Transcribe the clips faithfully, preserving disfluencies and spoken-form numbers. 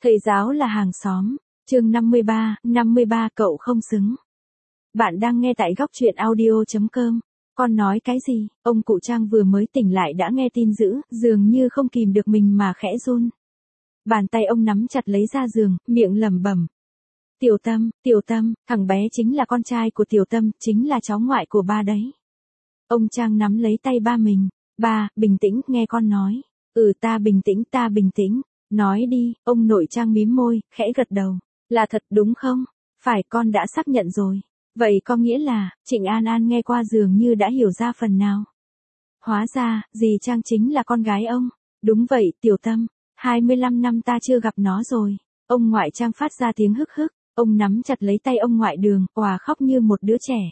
Thầy giáo là hàng xóm. Chương năm mươi ba, năm mươi ba cậu không xứng. Bạn đang nghe tại góc truyện audio chấm com. Con nói cái gì? Ông cụ Trang vừa mới tỉnh lại đã nghe tin dữ, dường như không kìm được mình mà khẽ run. Bàn tay ông nắm chặt lấy ra giường, miệng lẩm bẩm. Tiểu Tâm, Tiểu Tâm, thằng bé chính là con trai của Tiểu Tâm, chính là cháu ngoại của ba đấy. Ông Trang nắm lấy tay ba mình. Ba, bình tĩnh, nghe con nói. Ừ, ta bình tĩnh, ta bình tĩnh. Nói đi, ông nội Trang mím môi, khẽ gật đầu. Là thật đúng không? Phải, con đã xác nhận rồi. Vậy có nghĩa là, Trịnh An An nghe qua dường như đã hiểu ra phần nào. Hóa ra, dì Trang chính là con gái ông. Đúng vậy, Tiểu Tâm. hai mươi lăm năm ta chưa gặp nó rồi. Ông ngoại Trang phát ra tiếng hức hức. Ông nắm chặt lấy tay ông ngoại Đường, òa khóc như một đứa trẻ.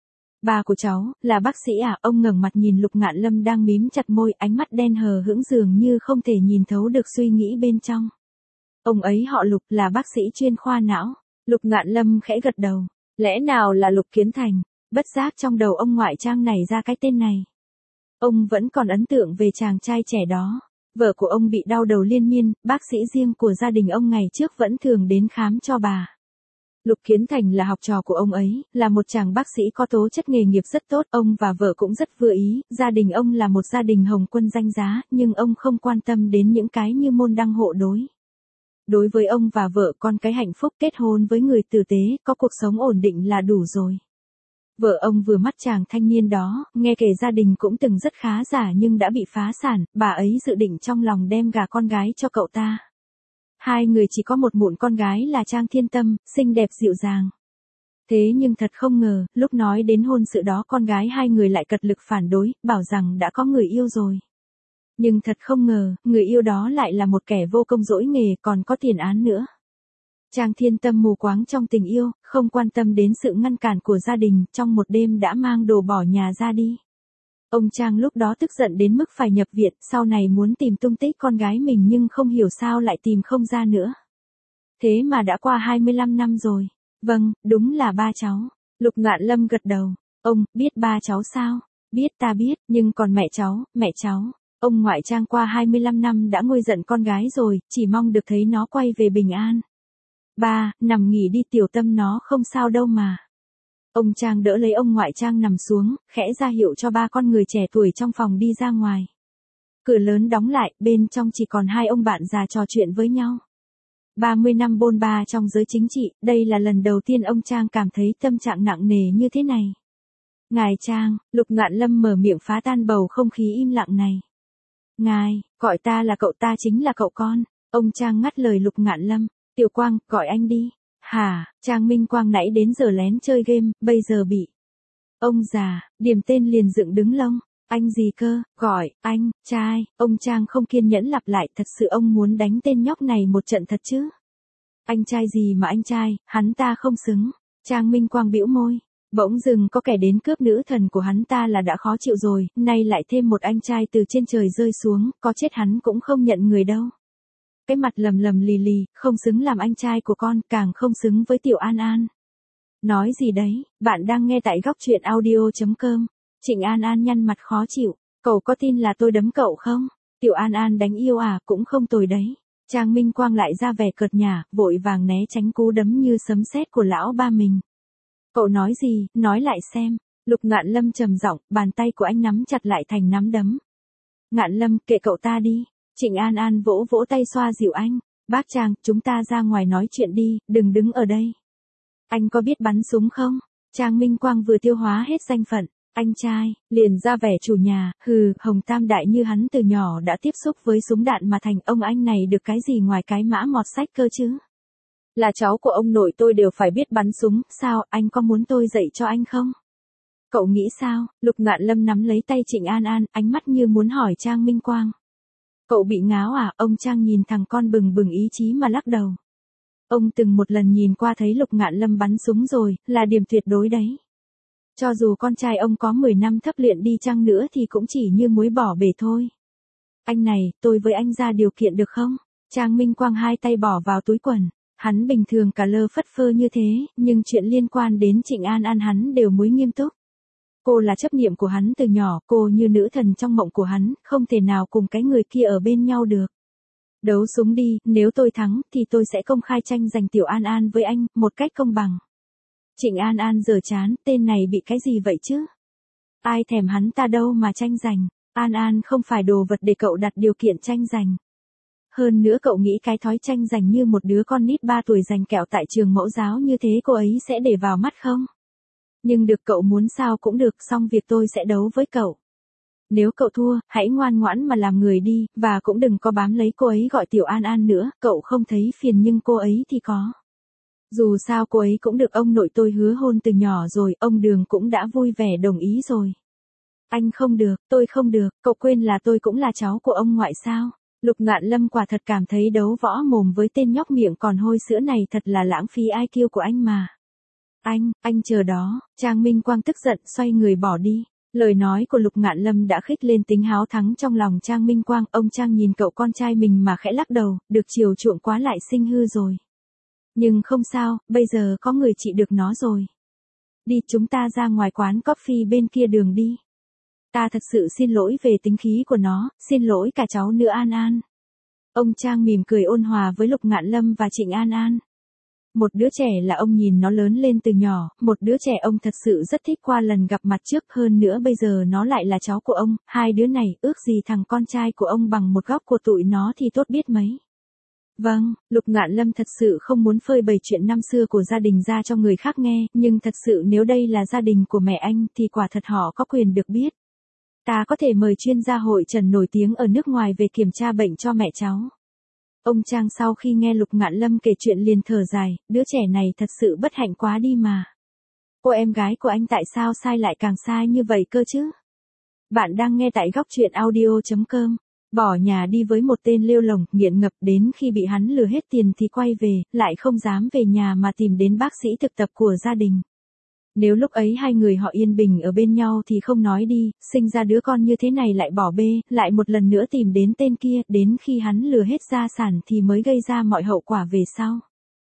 Ba của cháu, là bác sĩ à? Ông ngẩng mặt nhìn Lục Ngạn Lâm đang mím chặt môi, ánh mắt đen hờ hững dường như không thể nhìn thấu được suy nghĩ bên trong. Ông ấy họ Lục, là bác sĩ chuyên khoa não. Lục Ngạn Lâm khẽ gật đầu. Lẽ nào là Lục Kiến Thành? Bất giác trong đầu ông ngoại Trang nảy ra cái tên này. Ông vẫn còn ấn tượng về chàng trai trẻ đó. Vợ của ông bị đau đầu liên miên, bác sĩ riêng của gia đình ông ngày trước vẫn thường đến khám cho bà. Lục Kiến Thành là học trò của ông ấy, là một chàng bác sĩ có tố chất nghề nghiệp rất tốt, ông và vợ cũng rất vừa ý, gia đình ông là một gia đình hồng quân danh giá, nhưng ông không quan tâm đến những cái như môn đăng hộ đối. Đối với ông và vợ, con cái hạnh phúc, kết hôn với người tử tế, có cuộc sống ổn định là đủ rồi. Vợ ông vừa mắt chàng thanh niên đó, nghe kể gia đình cũng từng rất khá giả nhưng đã bị phá sản, bà ấy dự định trong lòng đem gả con gái cho cậu ta. Hai người chỉ có một mụn con gái là Trang Thiên Tâm, xinh đẹp dịu dàng. Thế nhưng thật không ngờ, lúc nói đến hôn sự đó con gái hai người lại cật lực phản đối, bảo rằng đã có người yêu rồi. Nhưng thật không ngờ, người yêu đó lại là một kẻ vô công dỗi nghề, còn có tiền án nữa. Trang Thiên Tâm mù quáng trong tình yêu, không quan tâm đến sự ngăn cản của gia đình, trong một đêm đã mang đồ bỏ nhà ra đi. Ông Trang lúc đó tức giận đến mức phải nhập viện, sau này muốn tìm tung tích con gái mình nhưng không hiểu sao lại tìm không ra nữa. Thế mà đã qua hai mươi lăm năm rồi. Vâng, đúng là ba cháu. Lục Ngạn Lâm gật đầu. Ông, biết ba cháu sao? Biết, ta biết, nhưng còn mẹ cháu, mẹ cháu. Ông ngoại Trang qua hai mươi lăm năm đã nguôi giận con gái rồi, chỉ mong được thấy nó quay về bình an. Ba, nằm nghỉ đi, Tiểu Tâm nó không sao đâu mà. Ông Trang đỡ lấy ông ngoại Trang nằm xuống, khẽ ra hiệu cho ba con người trẻ tuổi trong phòng đi ra ngoài. Cửa lớn đóng lại, bên trong chỉ còn hai ông bạn già trò chuyện với nhau. ba mươi năm bôn ba trong giới chính trị, đây là lần đầu tiên ông Trang cảm thấy tâm trạng nặng nề như thế này. Ngài Trang, Lục Ngạn Lâm mở miệng phá tan bầu không khí im lặng này. Ngài, gọi ta là cậu, ta chính là cậu con. Ông Trang ngắt lời Lục Ngạn Lâm. Tiểu Quang, gọi anh đi. Hả, Trang Minh Quang nãy đến giờ lén chơi game, bây giờ bị. Ông già, điểm tên liền dựng đứng lông. Anh gì cơ, gọi, anh, trai, ông Trang không kiên nhẫn lặp lại, thật sự ông muốn đánh tên nhóc này một trận thật chứ. Anh trai gì mà anh trai, hắn ta không xứng. Trang Minh Quang bĩu môi. Bỗng dừng có kẻ đến cướp nữ thần của hắn ta là đã khó chịu rồi, nay lại thêm một anh trai từ trên trời rơi xuống, có chết hắn cũng không nhận người đâu. Cái mặt lầm lầm lì lì, không xứng làm anh trai của con, càng không xứng với Tiểu An An. Nói gì đấy, bạn đang nghe tại góc truyện audio chấm com. Trịnh An An nhăn mặt khó chịu. Cậu có tin là tôi đấm cậu không? Tiểu An An đánh yêu à, cũng không tồi đấy. Trang Minh Quang lại ra vẻ cợt nhả, vội vàng né tránh cú đấm như sấm sét của lão ba mình. Cậu nói gì, nói lại xem. Lục Ngạn Lâm trầm giọng, bàn tay của anh nắm chặt lại thành nắm đấm. Ngạn Lâm, kệ cậu ta đi. Trịnh An An vỗ vỗ tay xoa dịu anh. Bác Trang, chúng ta ra ngoài nói chuyện đi, đừng đứng ở đây. Anh có biết bắn súng không? Trang Minh Quang vừa tiêu hóa hết danh phận. Anh trai, liền ra vẻ chủ nhà, hừ, Hồng Tam Đại như hắn từ nhỏ đã tiếp xúc với súng đạn mà thành ông anh này được cái gì ngoài cái mã mọt sách cơ chứ? Là cháu của ông nội tôi đều phải biết bắn súng, sao, anh có muốn tôi dạy cho anh không? Cậu nghĩ sao? Lục Ngạn Lâm nắm lấy tay Trịnh An An, ánh mắt như muốn hỏi Trang Minh Quang. Cậu bị ngáo à? Ông Trang nhìn thằng con bừng bừng ý chí mà lắc đầu. Ông từng một lần nhìn qua thấy Lục Ngạn Lâm bắn súng rồi, là điểm tuyệt đối đấy. Cho dù con trai ông có mười năm thấp luyện đi chăng nữa thì cũng chỉ như muối bỏ bể thôi. Anh này, tôi với anh ra điều kiện được không? Trang Minh Quang hai tay bỏ vào túi quần. Hắn bình thường cả lơ phất phơ như thế, nhưng chuyện liên quan đến Trịnh An An hắn đều múi nghiêm túc. Cô là chấp niệm của hắn từ nhỏ, cô như nữ thần trong mộng của hắn, không thể nào cùng cái người kia ở bên nhau được. Đấu súng đi, nếu tôi thắng thì tôi sẽ công khai tranh giành Tiểu An An với anh, một cách công bằng. Trịnh An An giở chán, tên này bị cái gì vậy chứ? Ai thèm hắn ta đâu mà tranh giành, An An không phải đồ vật để cậu đặt điều kiện tranh giành. Hơn nữa cậu nghĩ cái thói tranh giành như một đứa con nít ba tuổi giành kẹo tại trường mẫu giáo như thế cô ấy sẽ để vào mắt không? Nhưng được, cậu muốn sao cũng được, xong việc tôi sẽ đấu với cậu. Nếu cậu thua, hãy ngoan ngoãn mà làm người đi, và cũng đừng có bám lấy cô ấy gọi Tiểu An An nữa, cậu không thấy phiền nhưng cô ấy thì có. Dù sao cô ấy cũng được ông nội tôi hứa hôn từ nhỏ rồi, ông Đường cũng đã vui vẻ đồng ý rồi. Anh không được, tôi không được, cậu quên là tôi cũng là cháu của ông ngoại sao? Lục Ngạn Lâm quả thật cảm thấy đấu võ mồm với tên nhóc miệng còn hôi sữa này thật là lãng phí i kiu của anh mà. Anh, anh chờ đó, Trang Minh Quang tức giận xoay người bỏ đi. Lời nói của Lục Ngạn Lâm đã khích lên tính háo thắng trong lòng Trang Minh Quang, ông Trang nhìn cậu con trai mình mà khẽ lắc đầu, được chiều chuộng quá lại sinh hư rồi. Nhưng không sao, bây giờ có người trị được nó rồi. Đi, chúng ta ra ngoài quán coffee bên kia đường đi. Ta thật sự xin lỗi về tính khí của nó, xin lỗi cả cháu nữa An An. Ông Trang mỉm cười ôn hòa với Lục Ngạn Lâm và Trịnh An An. Một đứa trẻ là ông nhìn nó lớn lên từ nhỏ, một đứa trẻ ông thật sự rất thích qua lần gặp mặt trước, hơn nữa bây giờ nó lại là cháu của ông, hai đứa này, ước gì thằng con trai của ông bằng một góc của tụi nó thì tốt biết mấy. Vâng, Lục Ngạn Lâm thật sự không muốn phơi bày chuyện năm xưa của gia đình ra cho người khác nghe, nhưng thật sự nếu đây là gia đình của mẹ anh thì quả thật họ có quyền được biết. Ta có thể mời chuyên gia hội trần nổi tiếng ở nước ngoài về kiểm tra bệnh cho mẹ cháu. Ông Trang sau khi nghe Lục Ngạn Lâm kể chuyện liền thở dài, đứa trẻ này thật sự bất hạnh quá đi mà. Cô em gái của anh tại sao sai lại càng sai như vậy cơ chứ? Bạn đang nghe tại góc truyện audio chấm com. Bỏ nhà đi với một tên lêu lổng, nghiện ngập, đến khi bị hắn lừa hết tiền thì quay về, lại không dám về nhà mà tìm đến bác sĩ thực tập của gia đình. Nếu lúc ấy hai người họ yên bình ở bên nhau thì không nói đi, sinh ra đứa con như thế này lại bỏ bê, lại một lần nữa tìm đến tên kia, đến khi hắn lừa hết gia sản thì mới gây ra mọi hậu quả về sau.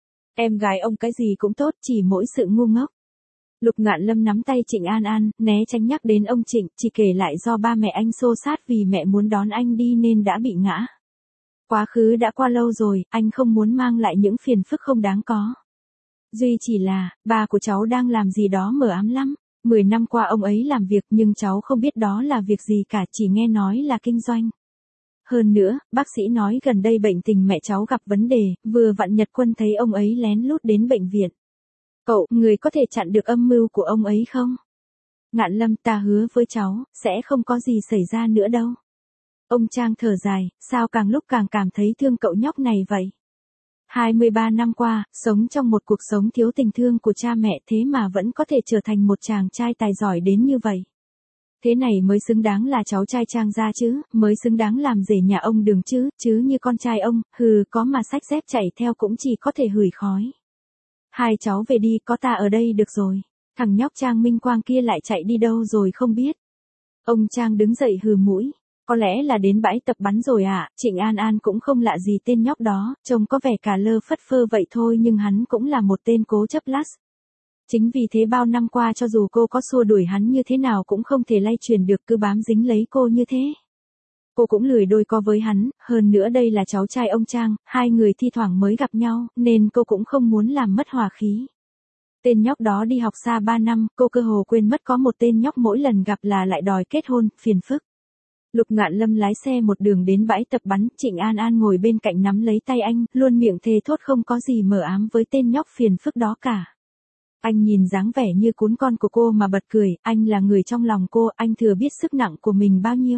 Em gái ông cái gì cũng tốt, chỉ mỗi sự ngu ngốc. Lục Ngạn Lâm nắm tay Trịnh An An, né tránh nhắc đến ông Trịnh, chỉ kể lại do ba mẹ anh xô xát vì mẹ muốn đón anh đi nên đã bị ngã. Quá khứ đã qua lâu rồi, anh không muốn mang lại những phiền phức không đáng có. Duy chỉ là, ba của cháu đang làm gì đó mờ ám lắm. Mười năm qua ông ấy làm việc nhưng cháu không biết đó là việc gì cả, chỉ nghe nói là kinh doanh. Hơn nữa, bác sĩ nói gần đây bệnh tình mẹ cháu gặp vấn đề, vừa vặn Nhật Quân thấy ông ấy lén lút đến bệnh viện. Cậu, người có thể chặn được âm mưu của ông ấy không? Ngạn Lâm, ta hứa với cháu, sẽ không có gì xảy ra nữa đâu. Ông Trang thở dài, sao càng lúc càng cảm thấy thương cậu nhóc này vậy? hai mươi ba năm qua, sống trong một cuộc sống thiếu tình thương của cha mẹ thế mà vẫn có thể trở thành một chàng trai tài giỏi đến như vậy. Thế này mới xứng đáng là cháu trai Trang gia chứ, mới xứng đáng làm rể nhà ông Đường chứ, chứ như con trai ông, hừ, có mà xách dép chạy theo cũng chỉ có thể hửi khói. Hai cháu về đi, có ta ở đây được rồi. Thằng nhóc Trang Minh Quang kia lại chạy đi đâu rồi không biết. Ông Trang đứng dậy hừ mũi. Có lẽ là đến bãi tập bắn rồi ạ, à? Trịnh An An cũng không lạ gì tên nhóc đó, trông có vẻ cả lơ phất phơ vậy thôi nhưng hắn cũng là một tên cố chấp lắm. Chính vì thế bao năm qua cho dù cô có xua đuổi hắn như thế nào cũng không thể lay truyền được, cứ bám dính lấy cô như thế. Cô cũng lười đôi co với hắn, hơn nữa đây là cháu trai ông Trang, hai người thi thoảng mới gặp nhau, nên cô cũng không muốn làm mất hòa khí. Tên nhóc đó đi học xa ba năm, cô cơ hồ quên mất có một tên nhóc mỗi lần gặp là lại đòi kết hôn, phiền phức. Lục Ngạn Lâm lái xe một đường đến bãi tập bắn, Trịnh An An ngồi bên cạnh nắm lấy tay anh, luôn miệng thề thốt không có gì mờ ám với tên nhóc phiền phức đó cả. Anh nhìn dáng vẻ như cún con của cô mà bật cười, anh là người trong lòng cô, anh thừa biết sức nặng của mình bao nhiêu.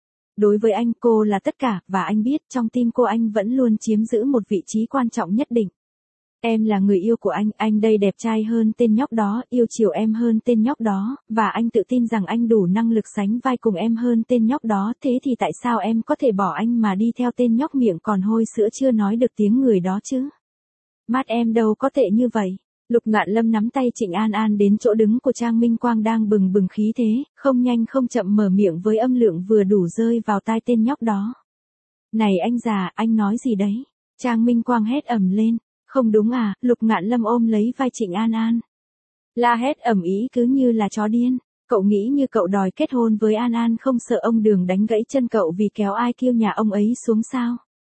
Đối với anh cô là tất cả, và anh biết trong tim cô anh vẫn luôn chiếm giữ một vị trí quan trọng nhất định. Em là người yêu của anh, anh đây đẹp trai hơn tên nhóc đó, yêu chiều em hơn tên nhóc đó, và anh tự tin rằng anh đủ năng lực sánh vai cùng em hơn tên nhóc đó, thế thì tại sao em có thể bỏ anh mà đi theo tên nhóc miệng còn hôi sữa chưa nói được tiếng người đó chứ? Mắt em đâu có tệ như vậy. Lục Ngạn Lâm nắm tay Trịnh An An đến chỗ đứng của Trang Minh Quang đang bừng bừng khí thế, không nhanh không chậm mở miệng với âm lượng vừa đủ rơi vào tai tên nhóc đó. Này anh già, anh nói gì đấy? Trang Minh Quang hét ầm lên. Không đúng à, Lục Ngạn Lâm ôm lấy vai Trịnh An An. La hét ầm ĩ cứ như là chó điên. Cậu nghĩ như cậu đòi kết hôn với An An không sợ ông Đường đánh gãy chân cậu vì kéo i kiu nhà ông ấy xuống sao?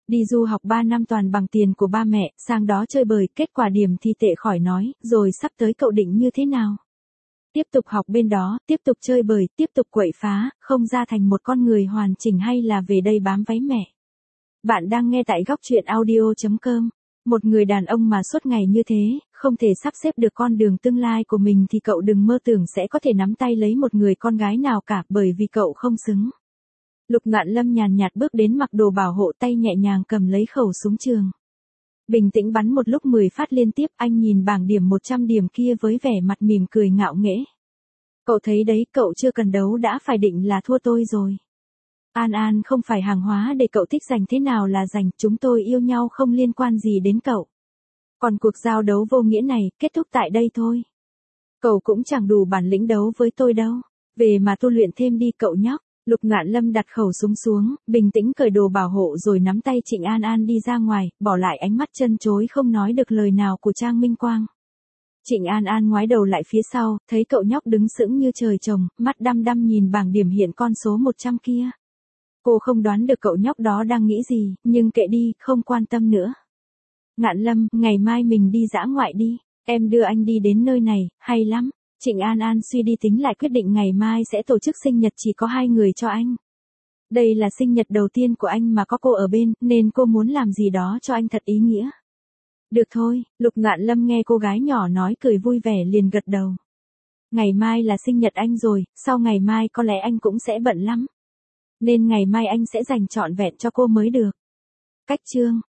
Đi du học ba năm toàn bằng tiền của ba mẹ, sang đó chơi bời, kết quả điểm thì tệ khỏi nói, rồi sắp tới cậu định như thế nào? Tiếp tục học bên đó, tiếp tục chơi bời, tiếp tục quậy phá, không ra thành một con người hoàn chỉnh hay là về đây bám váy mẹ? Bạn đang nghe tại góc chuyện audio chấm com. Một người đàn ông mà suốt ngày như thế, không thể sắp xếp được con đường tương lai của mình thì cậu đừng mơ tưởng sẽ có thể nắm tay lấy một người con gái nào cả bởi vì cậu không xứng. Lục Ngạn Lâm nhàn nhạt bước đến mặc đồ bảo hộ, tay nhẹ nhàng cầm lấy khẩu súng trường. Bình tĩnh bắn một lúc mười phát liên tiếp, anh nhìn bảng điểm một trăm điểm kia với vẻ mặt mỉm cười ngạo nghễ. Cậu thấy đấy, cậu chưa cần đấu đã phải định là thua tôi rồi. An An không phải hàng hóa để cậu thích giành thế nào là giành, chúng tôi yêu nhau không liên quan gì đến cậu. Còn cuộc giao đấu vô nghĩa này, kết thúc tại đây thôi. Cậu cũng chẳng đủ bản lĩnh đấu với tôi đâu. Về mà tu luyện thêm đi cậu nhóc. Lục Ngạn Lâm đặt khẩu súng xuống, bình tĩnh cởi đồ bảo hộ rồi nắm tay Trịnh An An đi ra ngoài, bỏ lại ánh mắt chân chối không nói được lời nào của Trang Minh Quang. Trịnh An An ngoái đầu lại phía sau, thấy cậu nhóc đứng sững như trời trồng, mắt đăm đăm nhìn bảng điểm hiện con số một trăm kia. Cô không đoán được cậu nhóc đó đang nghĩ gì, nhưng kệ đi, không quan tâm nữa. Ngạn Lâm, ngày mai mình đi dã ngoại đi, em đưa anh đi đến nơi này, hay lắm. Trịnh An An suy đi tính lại quyết định ngày mai sẽ tổ chức sinh nhật chỉ có hai người cho anh. Đây là sinh nhật đầu tiên của anh mà có cô ở bên, nên cô muốn làm gì đó cho anh thật ý nghĩa. Được thôi, Lục Ngạn Lâm nghe cô gái nhỏ nói cười vui vẻ liền gật đầu. Ngày mai là sinh nhật anh rồi, sau ngày mai có lẽ anh cũng sẽ bận lắm. Nên ngày mai anh sẽ dành trọn vẹn cho cô mới được. Cách chương